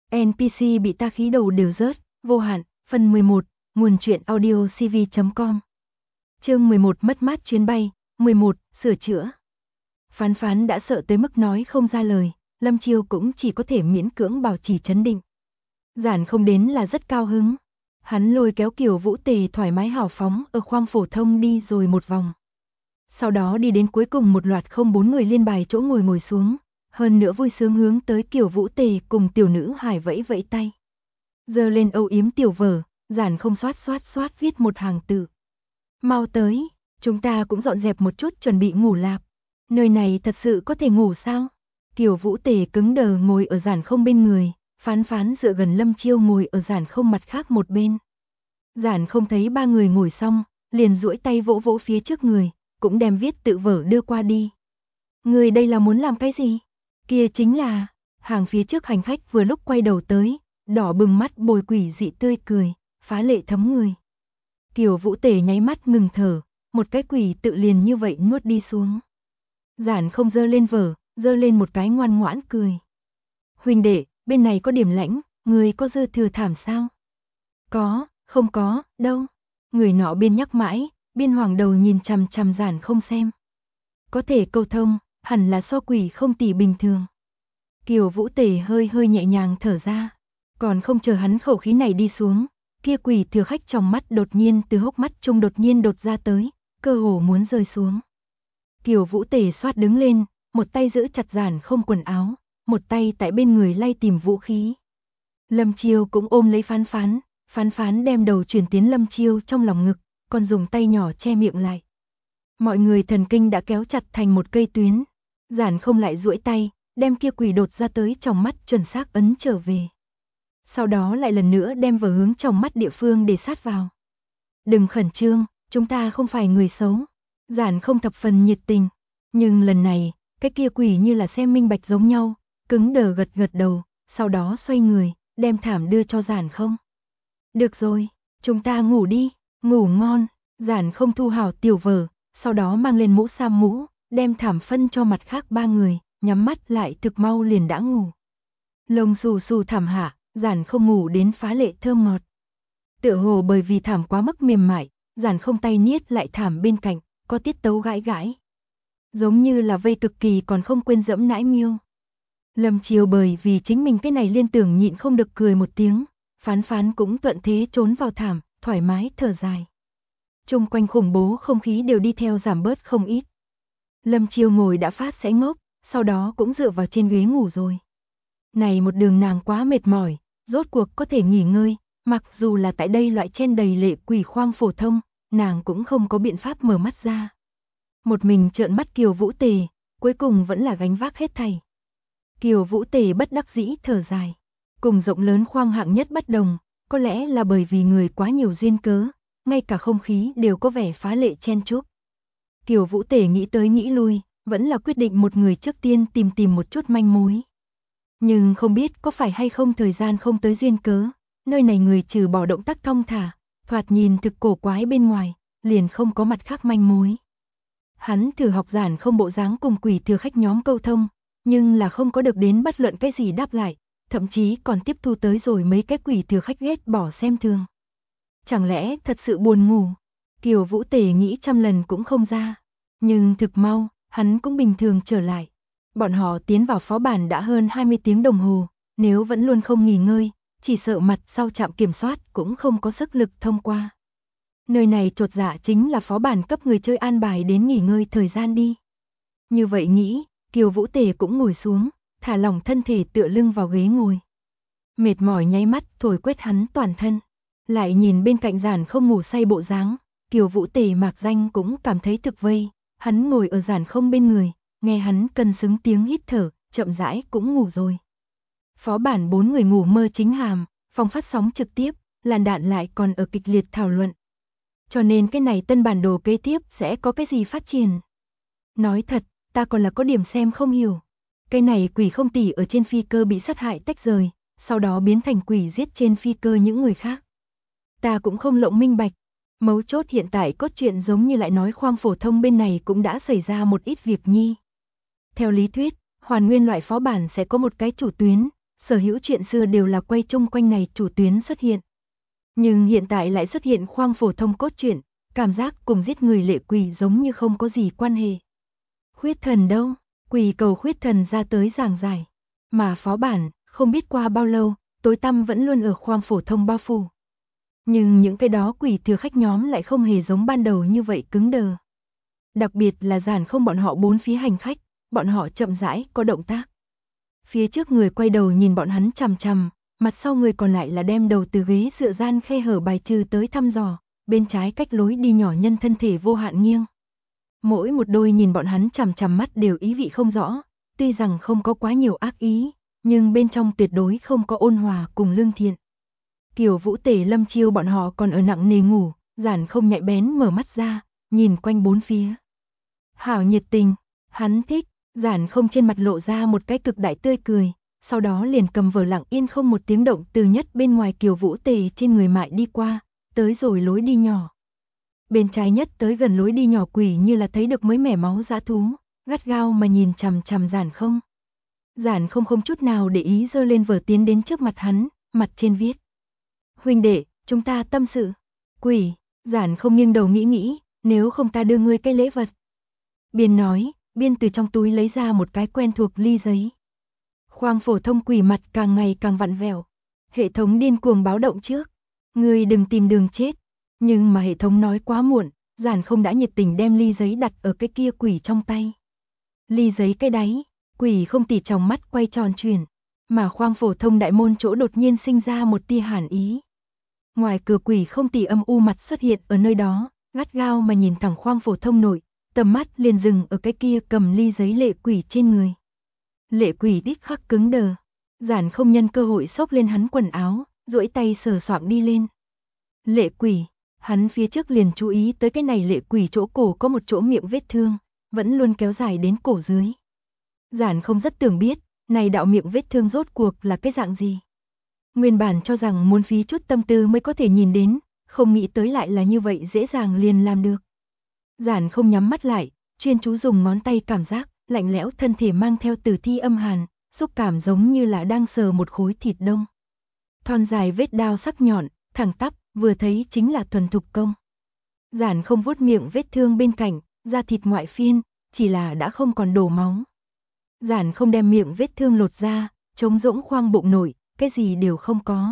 NPC bị ta khí đầu đều rớt, vô hạn, phần 11, nguồn truyện audio cv.com. Chương 11 mất mát chuyến bay, 11, sửa chữa. Phán phán đã sợ tới mức nói không ra lời, Lâm Chiêu cũng chỉ có thể miễn cưỡng bảo trì trấn định. Giản không đến là rất cao hứng. Hắn lôi kéo Kiều Vũ Tề thoải mái hào phóng ở khoang phổ thông đi rồi một vòng. Sau đó đi đến cuối cùng một loạt không 4 người liên bài chỗ ngồi xuống, hơn nữa vui sướng hướng tới Kiều Vũ Tề cùng tiểu nữ Hải vẫy vẫy tay. Giơ lên âu yếm tiểu vở, Giản không xoát viết một hàng tự. Mau tới, chúng ta cũng dọn dẹp một chút chuẩn bị ngủ lạp. Nơi này thật sự có thể ngủ sao? Kiều Vũ Tề cứng đờ ngồi ở Giản không bên người, phán phán dựa gần Lâm Chiêu ngồi ở Giản không mặt khác một bên. Giản không thấy ba người ngồi xong, liền duỗi tay vỗ vỗ phía trước người, cũng đem viết tự vở đưa qua đi. Người đây là muốn làm cái gì? Kia chính là, hàng phía trước hành khách vừa lúc quay đầu tới, đỏ bừng mắt bồi quỷ dị tươi cười, phá lệ thấm người. Kiều Vũ Tề nháy mắt ngừng thở, một cái quỷ tự liền như vậy nuốt đi xuống. Giản không giơ lên vở, giơ lên một cái ngoan ngoãn cười. Huynh đệ, bên này có điểm lãnh, người có dư thừa thảm sao? Có, không có, đâu. Người nọ biên nhắc mãi, biên hoàng đầu nhìn chằm chằm Giản không xem. Có thể câu thông, hẳn là so quỷ không tỷ bình thường. Kiều Vũ Tề hơi nhẹ nhàng thở ra. Còn không chờ hắn khẩu khí này đi xuống, kia quỷ thừa khách trong mắt đột nhiên từ hốc mắt trung đột nhiên đột ra tới, cơ hồ muốn rơi xuống. Kiều Vũ Tề xoát đứng lên, một tay giữ chặt Giản không quần áo, một tay tại bên người lay tìm vũ khí. Lâm Chiêu cũng ôm lấy phán phán đem đầu chuyển tiến Lâm Chiêu trong lòng ngực, còn dùng tay nhỏ che miệng lại. Mọi người thần kinh đã kéo chặt thành một cây tuyến, Giản không lại duỗi tay, đem kia quỷ đột ra tới trong mắt chuẩn xác ấn trở về. Sau đó lại lần nữa đem vở hướng trong mắt địa phương để sát vào. Đừng khẩn trương, chúng ta không phải người xấu. Giản không thập phần nhiệt tình, nhưng lần này, cái kia quỷ như là xem minh bạch giống nhau, cứng đờ gật đầu, sau đó xoay người, đem thảm đưa cho Giản không. Được rồi, chúng ta ngủ đi, ngủ ngon. Giản không thu hảo tiểu vở, sau đó mang lên mũ sam mũ, đem thảm phân cho mặt khác ba người, nhắm mắt lại thực mau liền đã ngủ. Lông xù thảm hạ, Giản không ngủ đến phá lệ thơm ngọt. Tựa hồ bởi vì thảm quá mức mềm mại, Giản không tay niết lại thảm bên cạnh, có tiết tấu gãi. Giống như là vây cực kỳ còn không quên dẫm nãi miêu. Lâm Chiêu bởi vì chính mình cái này liên tưởng nhịn không được cười một tiếng, phán cũng thuận thế trốn vào thảm, thoải mái thở dài. Chung quanh khủng bố không khí đều đi theo giảm bớt không ít. Lâm Chiêu ngồi đã phát sẽ ngốc, sau đó cũng dựa vào trên ghế ngủ rồi. Này một đường nàng quá mệt mỏi, rốt cuộc có thể nghỉ ngơi, mặc dù là tại đây loại chen đầy lệ quỷ khoang phổ thông, nàng cũng không có biện pháp mở mắt ra. Một mình trợn mắt Kiều Vũ Tề, cuối cùng vẫn là gánh vác hết thảy. Kiều Vũ Tề bất đắc dĩ thở dài, cùng rộng lớn khoang hạng nhất bất đồng, có lẽ là bởi vì người quá nhiều duyên cớ, ngay cả không khí đều có vẻ phá lệ chen chúc. Kiều Vũ Tề nghĩ tới nghĩ lui, vẫn là quyết định một người trước tiên tìm một chút manh mối. Nhưng không biết có phải hay không thời gian không tới duyên cớ, nơi này người trừ bỏ động tác thong thả, thoạt nhìn thực cổ quái bên ngoài, liền không có mặt khác manh mối. Hắn thử học Giản không bộ dáng cùng quỷ thừa khách nhóm câu thông, nhưng là không có được đến bất luận cái gì đáp lại, thậm chí còn tiếp thu tới rồi mấy cái quỷ thừa khách ghét bỏ xem thường. Chẳng lẽ thật sự buồn ngủ? Kiều Vũ Tề nghĩ trăm lần cũng không ra, nhưng thực mau, hắn cũng bình thường trở lại. Bọn họ tiến vào phó bản đã hơn 20 tiếng đồng hồ, nếu vẫn luôn không nghỉ ngơi, chỉ sợ mặt sau trạm kiểm soát cũng không có sức lực thông qua. Nơi này chột dạ chính là phó bản cấp người chơi an bài đến nghỉ ngơi thời gian đi. Như vậy nghĩ, Kiều Vũ Tề cũng ngồi xuống, thả lỏng thân thể tựa lưng vào ghế ngồi. Mệt mỏi nháy mắt thổi quét hắn toàn thân, lại nhìn bên cạnh Giản không ngủ say bộ dáng, Kiều Vũ Tề mạc danh cũng cảm thấy thực vây, hắn ngồi ở Giản không bên người, nghe hắn cân xứng tiếng hít thở, chậm rãi cũng ngủ rồi. Phó bản 4 người ngủ mơ chính hàm, phòng phát sóng trực tiếp, làn đạn lại còn ở kịch liệt thảo luận. Cho nên cái này tân bản đồ kế tiếp sẽ có cái gì phát triển. Nói thật, ta còn là có điểm xem không hiểu. Cái này quỷ không tỷ ở trên phi cơ bị sát hại tách rời, sau đó biến thành quỷ giết trên phi cơ những người khác. Ta cũng không lộng minh bạch. Mấu chốt hiện tại cốt truyện giống như lại nói khoang phổ thông bên này cũng đã xảy ra một ít việc nhi. Theo lý thuyết, hoàn nguyên loại phó bản sẽ có một cái chủ tuyến, sở hữu chuyện xưa đều là quay chung quanh này chủ tuyến xuất hiện. Nhưng hiện tại lại xuất hiện khoang phổ thông cốt truyện, cảm giác cùng giết người lệ quỷ giống như không có gì quan hệ. Khuyết thần đâu? Quỷ cầu khuyết thần ra tới giảng giải. Mà phó bản, không biết qua bao lâu, tối tăm vẫn luôn ở khoang phổ thông bao phủ. Nhưng những cái đó quỷ thừa khách nhóm lại không hề giống ban đầu như vậy cứng đờ. Đặc biệt là Giản Không bọn họ bốn phía hành khách, bọn họ chậm rãi có động tác. Phía trước người quay đầu nhìn bọn hắn chằm chằm, mặt sau người còn lại là đem đầu từ ghế dựa gian khe hở bài trừ tới thăm dò, bên trái cách lối đi nhỏ nhân thân thể vô hạn nghiêng. Mỗi một đôi nhìn bọn hắn chằm chằm mắt đều ý vị không rõ, tuy rằng không có quá nhiều ác ý, nhưng bên trong tuyệt đối không có ôn hòa cùng lương thiện. Kiều Vũ Tể Lâm Chiêu bọn họ còn ở nặng nề ngủ, Giản Không nhạy bén mở mắt ra, nhìn quanh bốn phía. Hảo nhiệt tình, hắn thích, Giản Không trên mặt lộ ra một cái cực đại tươi cười, sau đó liền cầm vở lặng yên không một tiếng động từ nhất bên ngoài Kiều Vũ Tể trên người mại đi qua, tới rồi lối đi nhỏ. Bên trái nhất tới gần lối đi nhỏ quỷ như là thấy được mới mẻ máu dã thú, gắt gao mà nhìn chằm chằm Giản Không. Giản Không không chút nào để ý giơ lên vở tiến đến trước mặt hắn, mặt trên viết. Huynh đệ, chúng ta tâm sự. Quỷ, Giản Không nghiêng đầu nghĩ, nếu không ta đưa ngươi cái lễ vật. Biên nói, biên từ trong túi lấy ra một cái quen thuộc ly giấy. Khoang phổ thông quỷ mặt càng ngày càng vặn vẹo. Hệ thống điên cuồng báo động trước. Ngươi đừng tìm đường chết. Nhưng mà hệ thống nói quá muộn, Giản Không đã nhiệt tình đem ly giấy đặt ở cái kia quỷ trong tay. Ly giấy cái đáy, quỷ không tỉ trong mắt quay tròn chuyển, mà khoang phổ thông đại môn chỗ đột nhiên sinh ra một tia hàn ý. Ngoài cửa quỷ không tỉ âm u mặt xuất hiện ở nơi đó, gắt gao mà nhìn thẳng khoang phổ thông nội, tầm mắt liền dừng ở cái kia cầm ly giấy lệ quỷ trên người. Lệ quỷ đích khắc cứng đờ, Giản Không nhân cơ hội xốc lên hắn quần áo, duỗi tay sờ soạng đi lên. Lệ quỷ, hắn phía trước liền chú ý tới cái này lệ quỷ chỗ cổ có một chỗ miệng vết thương, vẫn luôn kéo dài đến cổ dưới. Giản Không rất tưởng biết, này đạo miệng vết thương rốt cuộc là cái dạng gì. Nguyên bản cho rằng muốn phí chút tâm tư mới có thể nhìn đến, không nghĩ tới lại là như vậy dễ dàng liền làm được. Giản Không nhắm mắt lại, chuyên chú dùng ngón tay cảm giác, lạnh lẽo thân thể mang theo tử thi âm hàn, xúc cảm giống như là đang sờ một khối thịt đông. Thon dài vết đao sắc nhọn, thẳng tắp, vừa thấy chính là thuần thục công. Giản Không vuốt miệng vết thương bên cạnh, da thịt ngoại phiên, chỉ là đã không còn đổ máu. Giản Không đem miệng vết thương lột ra, trống rỗng khoang bụng nội, cái gì đều không có.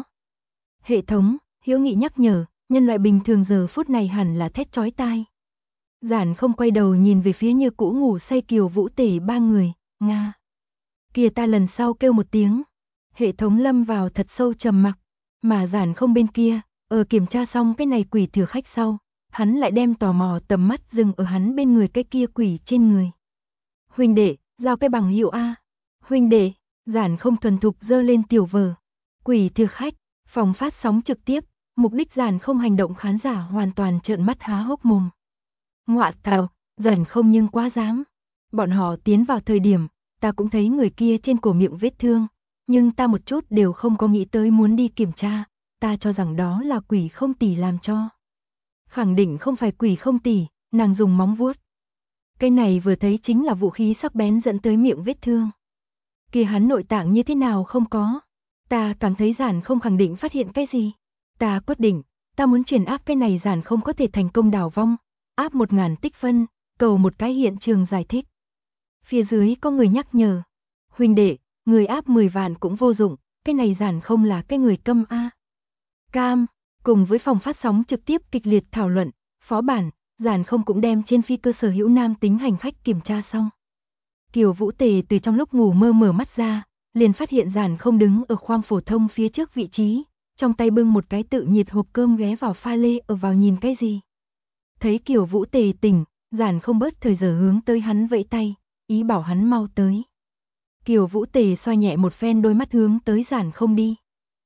Hệ thống, hiếu nghị nhắc nhở, nhân loại bình thường giờ phút này hẳn là thét chói tai. Giản Không quay đầu nhìn về phía như cũ ngủ say Kiều Vũ Tể ba người, Nga. Kìa ta lần sau kêu một tiếng. Hệ thống lâm vào thật sâu trầm mặc, mà Giản Không bên kia, ở kiểm tra xong cái này quỷ thừa khách sau, hắn lại đem tò mò tầm mắt dừng ở hắn bên người cái kia quỷ trên người. Huynh đệ, giao cái bằng hiệu A. Huynh đệ, Giản Không thuần thục dơ lên tiểu vở. Quỷ thừa khách, phòng phát sóng trực tiếp, mục đích Giản Không hành động khán giả hoàn toàn trợn mắt há hốc mồm. Ngọa tào, Giản Không nhưng quá dám. Bọn họ tiến vào thời điểm, ta cũng thấy người kia trên cổ miệng vết thương, nhưng ta một chút đều không có nghĩ tới muốn đi kiểm tra, ta cho rằng đó là quỷ không tỉ làm cho. Khẳng định không phải quỷ không tỉ, nàng dùng móng vuốt. Cái này vừa thấy chính là vũ khí sắc bén dẫn tới miệng vết thương. Kia hắn nội tạng như thế nào không có. Ta cảm thấy Giản Không khẳng định phát hiện cái gì. Ta quyết định, ta muốn chuyển áp cái này Giản Không có thể thành công đào vong, áp 1000 tích phân, cầu một cái hiện trường giải thích. Phía dưới có người nhắc nhở. Huynh đệ, người áp 10 vạn cũng vô dụng, cái này Giản Không là cái người câm A. Cam, cùng với phòng phát sóng trực tiếp kịch liệt thảo luận, phó bản, Giản Không cũng đem trên phi cơ sở hữu nam tính hành khách kiểm tra xong. Kiều Vũ Tề từ trong lúc ngủ mơ mở mắt ra, liền phát hiện Giản Không đứng ở khoang phổ thông phía trước vị trí, trong tay bưng một cái tự nhiệt hộp cơm ghé vào pha lê ở vào nhìn cái gì. Thấy Kiều Vũ Tề tỉnh, Giản Không bớt thời giờ hướng tới hắn vẫy tay, ý bảo hắn mau tới. Kiều Vũ Tề xoa nhẹ một phen đôi mắt hướng tới Giản Không đi.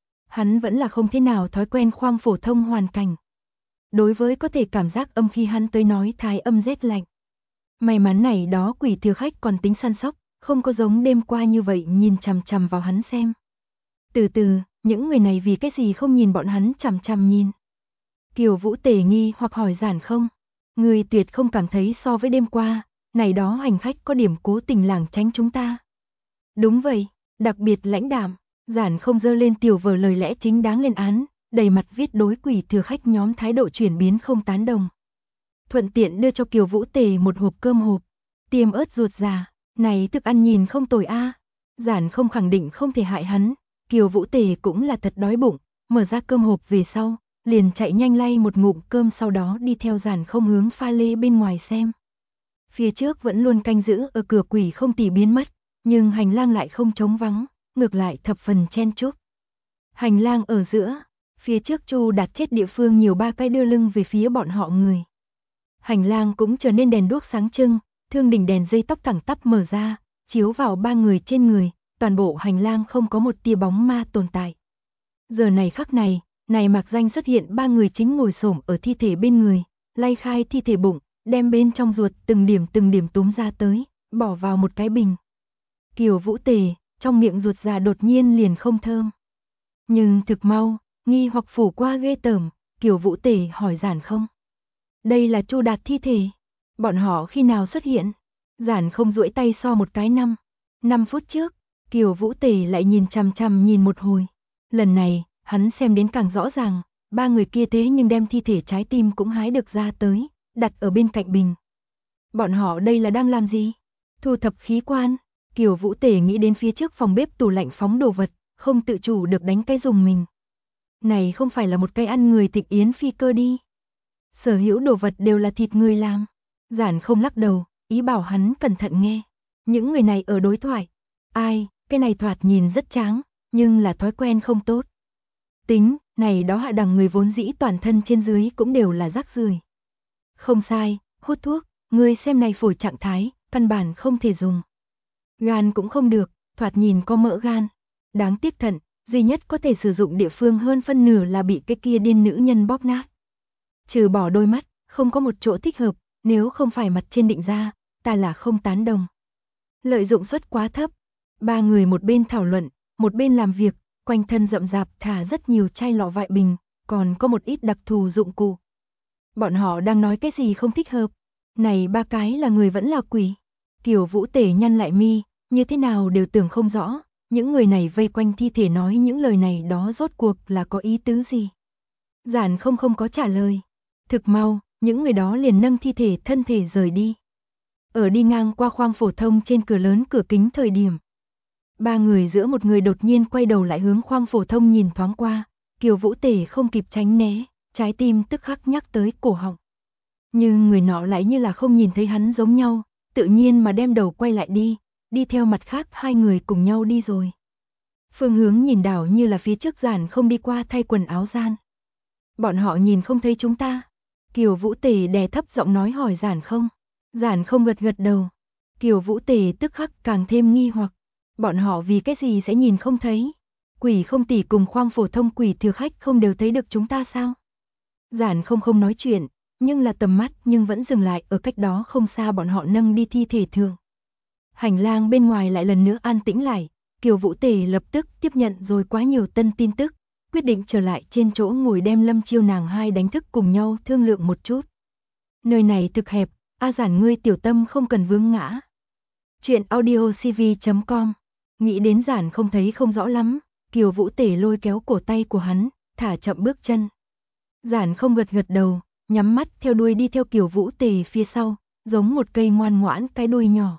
Hắn vẫn là không thế nào thói quen khoang phổ thông hoàn cảnh. Đối với có thể cảm giác âm khi hắn tới nói thái âm rét lạnh. May mắn này đó quỷ thừa khách còn tính săn sóc, không có giống đêm qua như vậy nhìn chằm chằm vào hắn xem. Từ từ, những người này vì cái gì không nhìn bọn hắn chằm chằm nhìn. Kiều Vũ Tề nghi hoặc hỏi Giản Không. Người tuyệt không cảm thấy so với đêm qua, này đó hành khách có điểm cố tình lảng tránh chúng ta. Đúng vậy, đặc biệt lãnh đạm, Giản không giơ lên tiểu vở lời lẽ chính đáng lên án, đầy mặt viết đối quỷ thừa khách nhóm thái độ chuyển biến không tán đồng. Thuận tiện đưa cho Kiều Vũ Tề một hộp cơm hộp, tiêm ớt ruột già, này thức ăn nhìn không tồi a. Giản không khẳng định không thể hại hắn, Kiều Vũ Tề cũng là thật đói bụng, mở ra cơm hộp về sau, liền chạy nhanh lay một ngụm cơm sau đó đi theo Giản không hướng pha lê bên ngoài xem. Phía trước vẫn luôn canh giữ ở cửa quỷ không tì biến mất, nhưng hành lang lại không trống vắng, ngược lại thập phần chen chúc. Hành lang ở giữa, phía trước Chu Đạt chết địa phương nhiều 3 cái đưa lưng về phía bọn họ người. Hành lang cũng trở nên đèn đuốc sáng trưng, thương đỉnh đèn dây tóc thẳng tắp mở ra, chiếu vào 3 người trên người, toàn bộ hành lang không có một tia bóng ma tồn tại. Giờ này khắc này, mạc danh xuất hiện 3 người chính ngồi xổm ở thi thể bên người, lay khai thi thể bụng, đem bên trong ruột từng điểm túm ra tới, bỏ vào một cái bình. Kiều Vũ Tề, trong miệng ruột già đột nhiên liền không thơm. Nhưng thực mau, nghi hoặc phủ qua ghê tởm, Kiều Vũ Tề hỏi Giản không. Đây là Chu Đạt thi thể, bọn họ khi nào xuất hiện? Giản không duỗi tay so một cái 5 phút trước, Kiều Vũ Tề lại nhìn chằm chằm nhìn một hồi. Lần này, hắn xem đến càng rõ ràng, 3 người kia thế nhưng đem thi thể trái tim cũng hái được ra tới, đặt ở bên cạnh bình. Bọn họ đây là đang làm gì? Thu thập khí quan. Kiều Vũ Tề nghĩ đến phía trước phòng bếp tủ lạnh phóng đồ vật, không tự chủ được đánh cái dùng mình. Này không phải là một cái ăn người thịt yến phi cơ đi. Sở hữu đồ vật đều là thịt người làm. Giản không lắc đầu, ý bảo hắn cẩn thận nghe. Những người này ở đối thoại. Ai, cái này thoạt nhìn rất tráng, nhưng là thói quen không tốt. Tính, này đó hạ đẳng người vốn dĩ toàn thân trên dưới cũng đều là rác rưởi. Không sai, hút thuốc, ngươi xem này phổi trạng thái, căn bản không thể dùng. Gan cũng không được, thoạt nhìn có mỡ gan. Đáng tiếc thận, duy nhất có thể sử dụng địa phương hơn phân nửa là bị cái kia điên nữ nhân bóp nát. Trừ bỏ đôi mắt, không có một chỗ thích hợp, nếu không phải mặt trên định ra, ta là không tán đồng. Lợi dụng suất quá thấp. 3 người một bên thảo luận, một bên làm việc, quanh thân rậm rạp thả rất nhiều chai lọ vại bình, còn có một ít đặc thù dụng cụ. Bọn họ đang nói cái gì không thích hợp? Này 3 cái là người vẫn là quỷ. Kiều Vũ Tề nhăn lại mi, như thế nào đều tưởng không rõ, những người này vây quanh thi thể nói những lời này đó rốt cuộc là có ý tứ gì? Giản không có trả lời. Thực mau, những người đó liền nâng thi thể thân thể rời đi. Ở đi ngang qua khoang phổ thông trên cửa lớn cửa kính thời điểm. 3 người giữa một người đột nhiên quay đầu lại hướng khoang phổ thông nhìn thoáng qua, Kiều Vũ Tề không kịp tránh né, trái tim tức khắc nhắc tới cổ họng. Nhưng người nọ lại như là không nhìn thấy hắn giống nhau, tự nhiên mà đem đầu quay lại đi theo mặt khác 2 người cùng nhau đi rồi. Phương hướng nhìn đảo như là phía trước Giản không đi qua thay quần áo gian. Bọn họ nhìn không thấy chúng ta. Kiều Vũ Tề đè thấp giọng nói hỏi Giản không. Giản không gật đầu. Kiều Vũ Tề tức khắc càng thêm nghi hoặc. Bọn họ vì cái gì sẽ nhìn không thấy? Quỷ không tỷ cùng khoang phổ thông quỷ thừa khách không đều thấy được chúng ta sao? Giản không nói chuyện, nhưng là tầm mắt nhưng vẫn dừng lại ở cách đó không xa bọn họ nâng đi thi thể thường. Hành lang bên ngoài lại lần nữa an tĩnh lại, Kiều Vũ Tề lập tức tiếp nhận rồi quá nhiều tân tin tức, quyết định trở lại trên chỗ ngồi đem Lâm Chiêu nàng hai đánh thức cùng nhau thương lượng một chút. Nơi này thực hẹp, Giản ngươi tiểu tâm không cần vướng ngã. Chuyện audiocv.com. Nghĩ đến Giản không thấy không rõ lắm, Kiều Vũ Tề lôi kéo cổ tay của hắn, thả chậm bước chân. Giản không gật đầu, nhắm mắt theo đuôi đi theo Kiều Vũ Tề phía sau, giống một cây ngoan ngoãn cái đuôi nhỏ.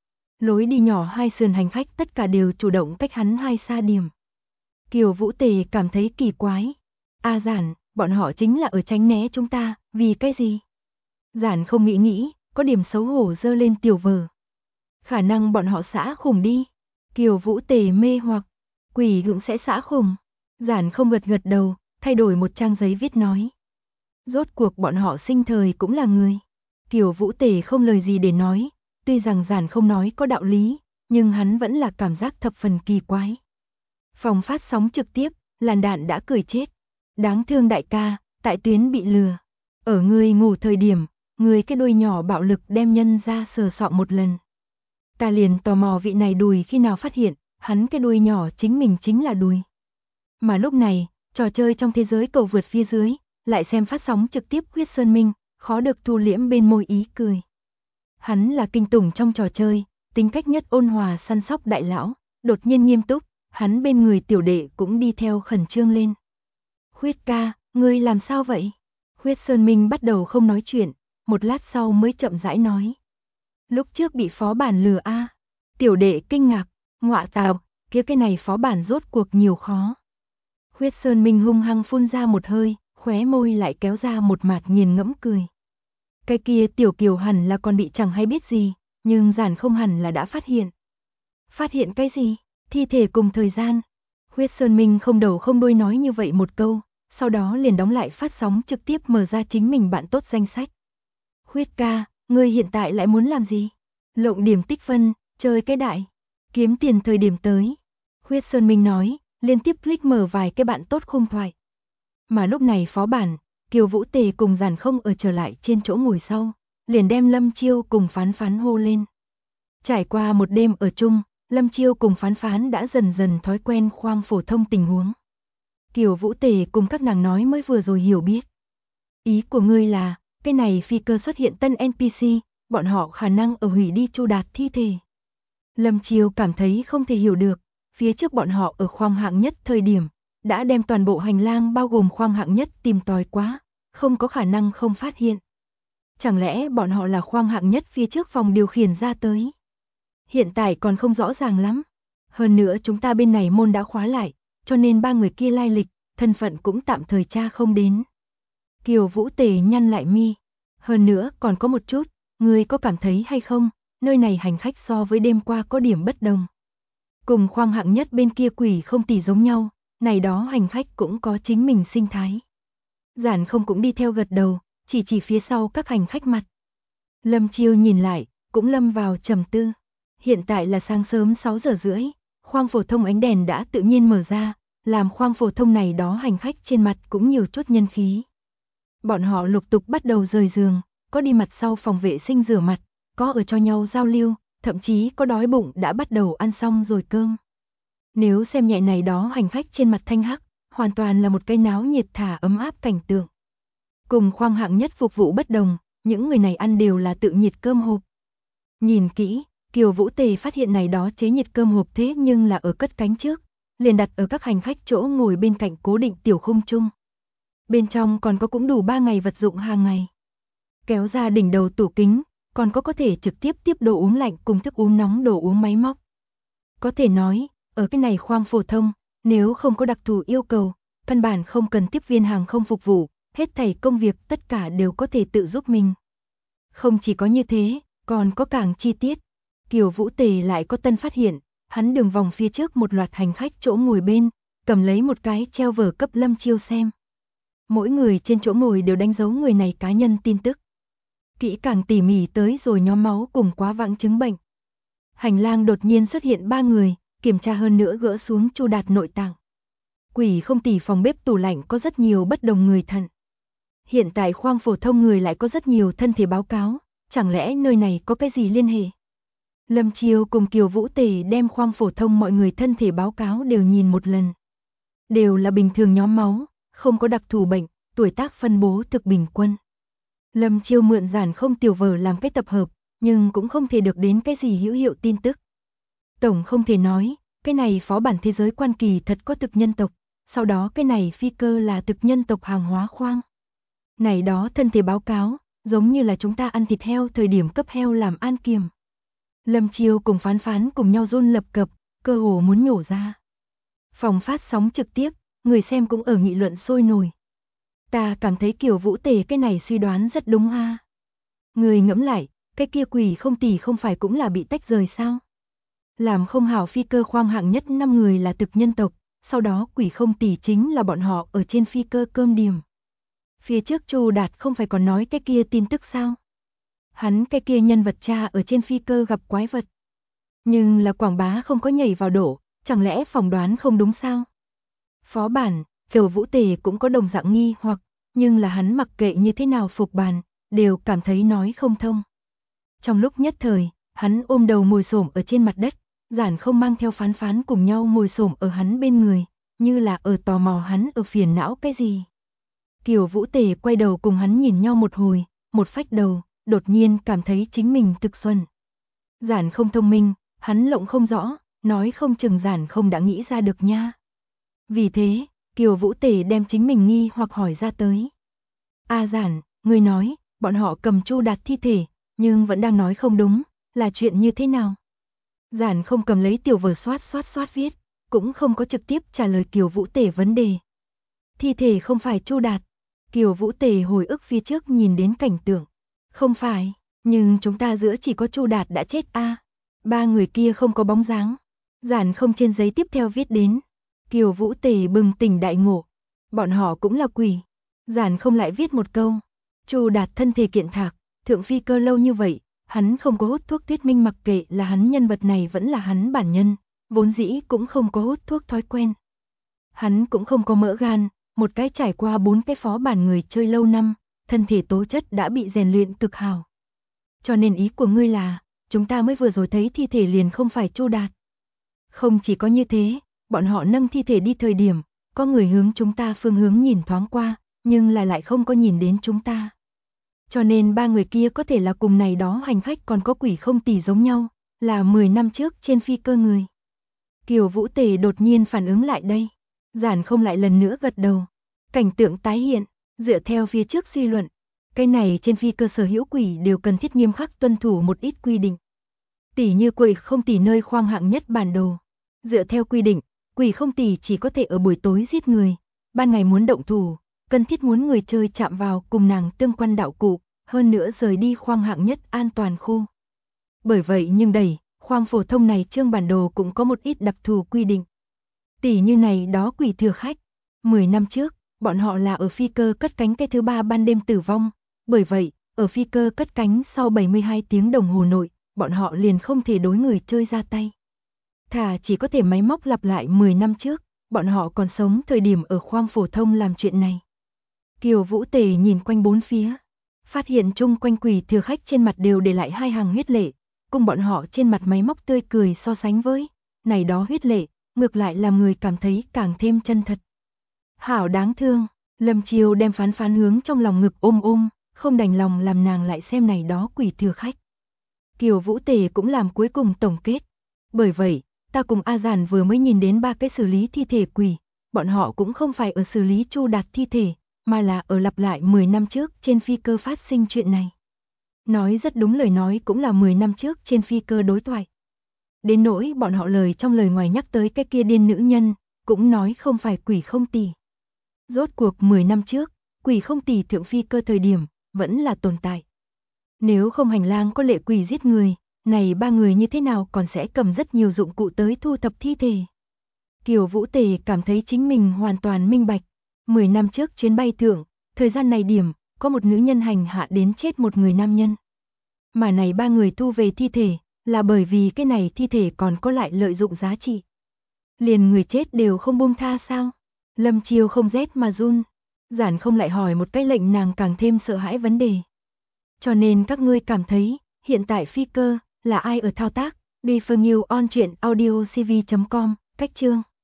Lối đi nhỏ hai sườn hành khách tất cả đều chủ động cách hắn hai xa điểm. Kiều Vũ Tề cảm thấy kỳ quái. Giản, bọn họ chính là ở tránh né chúng ta, vì cái gì? Giản không nghĩ, có điểm xấu hổ giơ lên tiểu vở. Khả năng bọn họ xã khủng đi. Kiều Vũ Tề mê hoặc, quỷ cũng sẽ xã khủng. Giản không gật đầu, thay đổi một trang giấy viết nói. Rốt cuộc bọn họ sinh thời cũng là người. Kiều Vũ Tề không lời gì để nói, tuy rằng Giản không nói có đạo lý, nhưng hắn vẫn là cảm giác thập phần kỳ quái. Phòng phát sóng trực tiếp, làn đạn đã cười chết. Đáng thương đại ca, tại tuyến bị lừa. Ở người ngủ thời điểm, người cái đuôi nhỏ bạo lực đem nhân ra sờ soạng một lần. Ta liền tò mò vị này đùi khi nào phát hiện, hắn cái đuôi nhỏ chính mình chính là đùi. Mà lúc này, trò chơi trong thế giới cầu vượt phía dưới, lại xem phát sóng trực tiếp Huyết Sơn Minh, khó được thu liễm bên môi ý cười. Hắn là kinh tủng trong trò chơi, tính cách nhất ôn hòa săn sóc đại lão, đột nhiên nghiêm túc, hắn bên người tiểu đệ cũng đi theo khẩn trương lên. Khuyết ca, ngươi làm sao vậy? Khuyết Sơn Minh bắt đầu không nói chuyện, một lát sau mới chậm rãi nói. Lúc trước bị phó bản lừa a. Tiểu đệ kinh ngạc, ngọa tào, cái này phó bản rốt cuộc nhiều khó. Khuyết Sơn Minh hung hăng phun ra một hơi, khóe môi lại kéo ra một mạt nghiền ngẫm cười. Cái kia tiểu kiều hẳn là còn bị chẳng hay biết gì, nhưng giản không hẳn là đã phát hiện. Phát hiện cái gì? Thi thể cùng thời gian. Khuyết Sơn Minh không đầu không đuôi nói như vậy một câu, sau đó liền đóng lại phát sóng trực tiếp mở ra chính mình bạn tốt danh sách. Khuyết ca, ngươi hiện tại lại muốn làm gì? Lộng điểm tích phân, chơi cái đại, kiếm tiền thời điểm tới. Khuyết Sơn Minh nói, liên tiếp click mở vài cái bạn tốt khung thoại. Mà lúc này phó bản, Kiều Vũ Tề cùng Giản Không ở trở lại trên chỗ ngồi sau, liền đem Lâm Chiêu cùng Phán Phán hô lên. Trải qua một đêm ở chung, Lâm Chiêu cùng Phán Phán đã dần dần thói quen khoang phổ thông tình huống. Kiều Vũ Tề cùng các nàng nói mới vừa rồi hiểu biết. Ý của ngươi là, cái này phi cơ xuất hiện tân NPC, bọn họ khả năng ở hủy đi Chu Đạt thi thể. Lâm Chiêu cảm thấy không thể hiểu được, phía trước bọn họ ở khoang hạng nhất thời điểm, đã đem toàn bộ hành lang bao gồm khoang hạng nhất tìm tòi quá, không có khả năng không phát hiện. Chẳng lẽ bọn họ là khoang hạng nhất phía trước phòng điều khiển ra tới? Hiện tại còn không rõ ràng lắm. Hơn nữa chúng ta bên này môn đã khóa lại, cho nên ba người kia lai lịch, thân phận cũng tạm thời tra không đến. Kiều Vũ Tề nhăn lại mi. Hơn nữa còn có một chút, người có cảm thấy hay không, nơi này hành khách so với đêm qua có điểm bất đồng. Cùng khoang hạng nhất bên kia quỷ không tỷ giống nhau, này đó hành khách cũng có chính mình sinh thái. Giản Không cũng đi theo gật đầu, chỉ phía sau các hành khách mặt. Lâm Chiêu nhìn lại, cũng lâm vào trầm tư. Hiện tại là sáng sớm 6 giờ rưỡi, khoang phổ thông ánh đèn đã tự nhiên mở ra, làm khoang phổ thông này đó hành khách trên mặt cũng nhiều chút nhân khí. Bọn họ lục tục bắt đầu rời giường, có đi mặt sau phòng vệ sinh rửa mặt, có ở cho nhau giao lưu, thậm chí có đói bụng đã bắt đầu ăn xong rồi cơm. Nếu xem nhẹ này đó hành khách trên mặt thanh hắc, hoàn toàn là một cái náo nhiệt thả ấm áp cảnh tượng. Cùng khoang hạng nhất phục vụ bất đồng, những người này ăn đều là tự nhiệt cơm hộp. Nhìn kỹ, Kiều Vũ Tề phát hiện này đó chế nhiệt cơm hộp thế nhưng là ở cất cánh trước, liền đặt ở các hành khách chỗ ngồi bên cạnh cố định tiểu khung chung. Bên trong còn có cũng đủ 3 ngày vật dụng hàng ngày. Kéo ra đỉnh đầu tủ kính, còn có thể trực tiếp tiếp đồ uống lạnh cùng thức uống nóng đồ uống máy móc. Có thể nói, ở cái này khoang phổ thông, nếu không có đặc thù yêu cầu, căn bản không cần tiếp viên hàng không phục vụ, hết thảy công việc tất cả đều có thể tự giúp mình. Không chỉ có như thế, còn có càng chi tiết. Kiều Vũ Tề lại có tân phát hiện, hắn đường vòng phía trước một loạt hành khách chỗ ngồi bên, cầm lấy một cái treo vở cấp Lâm Chiêu xem. Mỗi người trên chỗ ngồi đều đánh dấu người này cá nhân tin tức. Kỹ càng tỉ mỉ tới rồi nhóm máu cùng quá vãng chứng bệnh. Hành lang đột nhiên xuất hiện 3 người, kiểm tra hơn nữa gỡ xuống Chu Đạt nội tạng. Quỷ không tỷ phòng bếp tủ lạnh có rất nhiều bất đồng người thận. Hiện tại khoang phổ thông người lại có rất nhiều thân thể báo cáo, chẳng lẽ nơi này có cái gì liên hệ? Lâm Chiêu cùng Kiều Vũ Tề đem khoang phổ thông mọi người thân thể báo cáo đều nhìn một lần. Đều là bình thường nhóm máu, không có đặc thù bệnh, tuổi tác phân bố thực bình quân. Lâm Chiêu mượn Giản Không tiểu vở làm cái tập hợp, nhưng cũng không thể được đến cái gì hữu hiệu tin tức. Tổng không thể nói, cái này phó bản thế giới quan kỳ thật có thực nhân tộc, sau đó cái này phi cơ là thực nhân tộc hàng hóa khoang. Này đó thân thể báo cáo, giống như là chúng ta ăn thịt heo thời điểm cấp heo làm an kiềm. Lâm Chiêu cùng Phán Phán cùng nhau run lập cập, cơ hồ muốn nhổ ra. Phòng phát sóng trực tiếp, người xem cũng ở nghị luận sôi nổi. Ta cảm thấy Kiều Vũ Tề cái này suy đoán rất đúng a. Người ngẫm lại, cái kia quỷ không tỷ không phải cũng là bị tách rời sao? Làm không hảo phi cơ khoang hạng nhất 5 người là thực nhân tộc, sau đó quỷ không tỷ chính là bọn họ ở trên phi cơ cơm điểm. Phía trước Chu Đạt không phải còn nói cái kia tin tức sao? Hắn cái kia nhân vật cha ở trên phi cơ gặp quái vật. Nhưng là quảng bá không có nhảy vào đổ, chẳng lẽ phỏng đoán không đúng sao? Phó bản, Kiều Vũ Tề cũng có đồng dạng nghi hoặc, nhưng là hắn mặc kệ như thế nào phục bàn, đều cảm thấy nói không thông. Trong lúc nhất thời, hắn ôm đầu ngồi xổm ở trên mặt đất, Giản Không mang theo Phán Phán cùng nhau ngồi xổm ở hắn bên người, như là ở tò mò hắn ở phiền não cái gì. Kiều Vũ Tề quay đầu cùng hắn nhìn nhau một hồi, một phách đầu, đột nhiên cảm thấy chính mình thực xuân. Giản Không thông minh, hắn lộng không rõ, nói không chừng Giản không đã nghĩ ra được nha. Vì thế, Kiều Vũ Tề đem chính mình nghi hoặc hỏi ra tới. Giản, ngươi nói, bọn họ cầm Chu Đạt thi thể, nhưng vẫn đang nói không đúng, là chuyện như thế nào? Giản không cầm lấy tiểu vở soát viết, cũng không có trực tiếp trả lời Kiều Vũ Tề vấn đề. Thi thể không phải Chu Đạt. Kiều Vũ Tề hồi ức phía trước nhìn đến cảnh tượng. Không phải, nhưng chúng ta giữa chỉ có Chu Đạt đã chết ba người kia không có bóng dáng. Giản không trên giấy tiếp theo viết đến. Kiều Vũ Tề bừng tỉnh đại ngộ. Bọn họ cũng là quỷ. Giản không lại viết một câu. Chu Đạt thân thể kiện thạc, thượng phi cơ lâu như vậy, hắn không có hút thuốc thuyết minh mặc kệ là hắn nhân vật này vẫn là hắn bản nhân, vốn dĩ cũng không có hút thuốc thói quen. Hắn cũng không có mỡ gan, một cái trải qua 4 cái phó bản người chơi lâu năm, thân thể tố chất đã bị rèn luyện cực hảo. Cho nên ý của ngươi là, chúng ta mới vừa rồi thấy thi thể liền không phải Chu Đạt. Không chỉ có như thế, bọn họ nâng thi thể đi thời điểm, có người hướng chúng ta phương hướng nhìn thoáng qua, nhưng là lại không có nhìn đến chúng ta. Cho nên ba người kia có thể là cùng này đó hành khách còn có quỷ không tỉ giống nhau, là 10 năm trước trên phi cơ người. Kiều Vũ Tề đột nhiên phản ứng lại đây. Giản không lại lần nữa gật đầu. Cảnh tượng tái hiện, dựa theo phía trước suy luận. Cái này trên phi cơ sở hữu quỷ đều cần thiết nghiêm khắc tuân thủ một ít quy định. Tỉ như quỷ không tỉ nơi khoang hạng nhất bản đồ. Dựa theo quy định, quỷ không tỉ chỉ có thể ở buổi tối giết người. Ban ngày muốn động thủ, cần thiết muốn người chơi chạm vào cùng nàng tương quan đạo cụ, hơn nữa rời đi khoang hạng nhất an toàn khu. Bởi vậy nhưng khoang phổ thông này chương bản đồ cũng có một ít đặc thù quy định. Tỉ như này đó quỷ thừa khách. 10 năm trước, bọn họ là ở phi cơ cất cánh cái thứ 3 ban đêm tử vong. Bởi vậy, ở phi cơ cất cánh sau 72 tiếng đồng hồ nội, bọn họ liền không thể đối người chơi ra tay. Thà chỉ có thể máy móc lặp lại 10 năm trước, bọn họ còn sống thời điểm ở khoang phổ thông làm chuyện này. Kiều Vũ Tề nhìn quanh bốn phía, phát hiện chung quanh quỷ thừa khách trên mặt đều để lại 2 hàng huyết lệ, cùng bọn họ trên mặt máy móc tươi cười so sánh với, này đó huyết lệ, ngược lại làm người cảm thấy càng thêm chân thật. Hảo đáng thương, Lâm Chiêu đem Phán Phán hướng trong lòng ngực ôm, không đành lòng làm nàng lại xem này đó quỷ thừa khách. Kiều Vũ Tề cũng làm cuối cùng tổng kết. Bởi vậy, ta cùng Giản vừa mới nhìn đến 3 cái xử lý thi thể quỷ, bọn họ cũng không phải ở xử lý Chu Đạt thi thể, mà là ở lặp lại 10 năm trước trên phi cơ phát sinh chuyện này. Nói rất đúng lời nói cũng là 10 năm trước trên phi cơ đối thoại. Đến nỗi bọn họ lời trong lời ngoài nhắc tới cái kia điên nữ nhân, cũng nói không phải quỷ không tỉ. Rốt cuộc 10 năm trước, quỷ không tỉ thượng phi cơ thời điểm, vẫn là tồn tại. Nếu không hành lang có lệ quỷ giết người, này 3 người như thế nào còn sẽ cầm rất nhiều dụng cụ tới thu thập thi thể. Kiều Vũ Tề cảm thấy chính mình hoàn toàn minh bạch. 10 năm trước chuyến bay thượng, thời gian này điểm, có một nữ nhân hành hạ đến chết một người nam nhân. Mà này 3 người thu về thi thể, là bởi vì cái này thi thể còn có lại lợi dụng giá trị. Liền người chết đều không buông tha sao? Lâm Chiêu không rét mà run. Giản không lại hỏi một cái lệnh nàng càng thêm sợ hãi vấn đề. Cho nên các ngươi cảm thấy, hiện tại phi cơ, là ai ở thao tác? Đi phương yêu on truyện audiocv.com, cách chương.